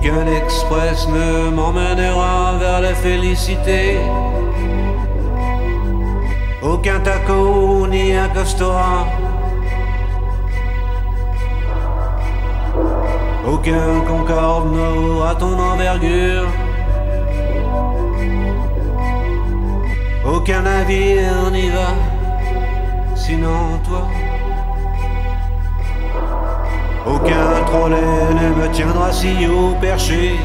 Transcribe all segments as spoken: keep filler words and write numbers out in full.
Aucun express ne m'emmènera vers la félicité. Aucun taco ni un restaurant. Aucun Concorde n'aura ton envergure. Aucun navire n'y va, sinon toi. Aucun trolley ne me tiendra si haut perché.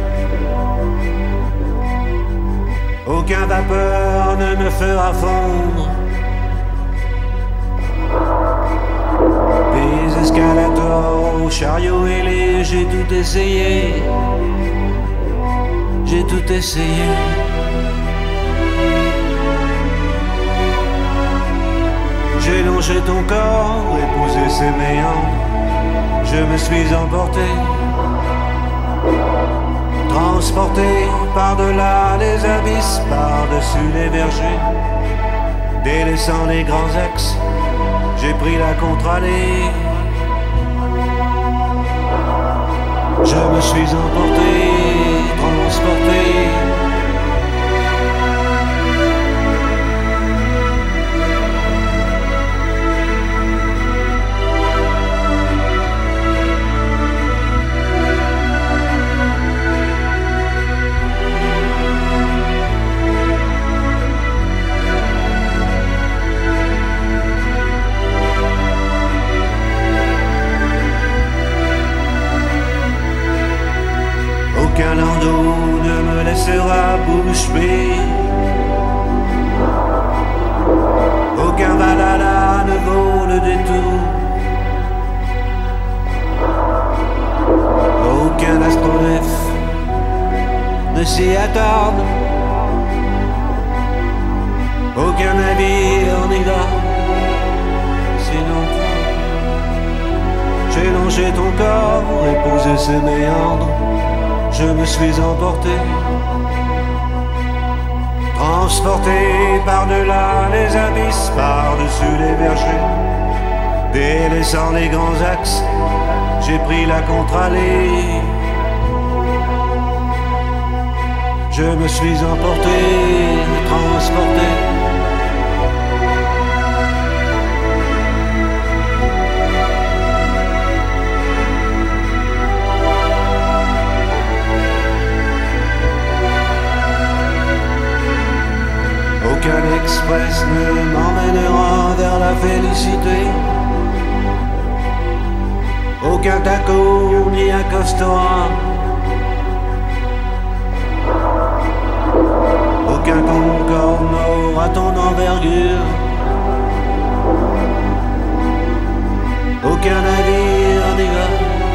Aucun vapeur ne me fera fondre. Des escalators aux chariots ailés, j'ai tout essayé. J'ai tout essayé. J'ai longé ton corps, épousé ses méandres. Je me suis emporté, transporté par-delà les abysses, par-dessus les vergers. Délaissant les grands axes, j'ai pris la contre-allée. Je me suis emporté, transporté. Aucun landau ne me laissera bouche bée. Aucun Valhalla ne vaut le détour. Aucun astronef ne s'y attarde. Aucun navire n'y va, sinon toi. J'ai longé ton corps, épousé ses méandres. Je me suis emporté, transporté par-delà les abysses, par-dessus les vergers. Délaissant les grands axes, j'ai pris la contre-allée. Je me suis emporté, transporté. Aucun express ne m'emmènera vers la félicité. Aucun taco ni un restaurant. Aucun Concorde n'aura ton envergure. Aucun navire n'y va.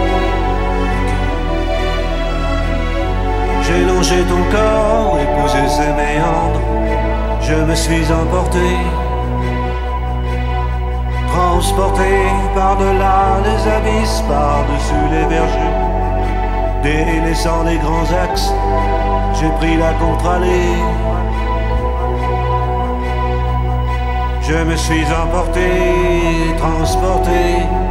J'ai longé ton corps, épousé ses méandres. Je me suis emporté, transporté par-delà les abysses, par-dessus les vergers. Délaissant les grands axes, j'ai pris la contre-allée. Je me suis emporté, transporté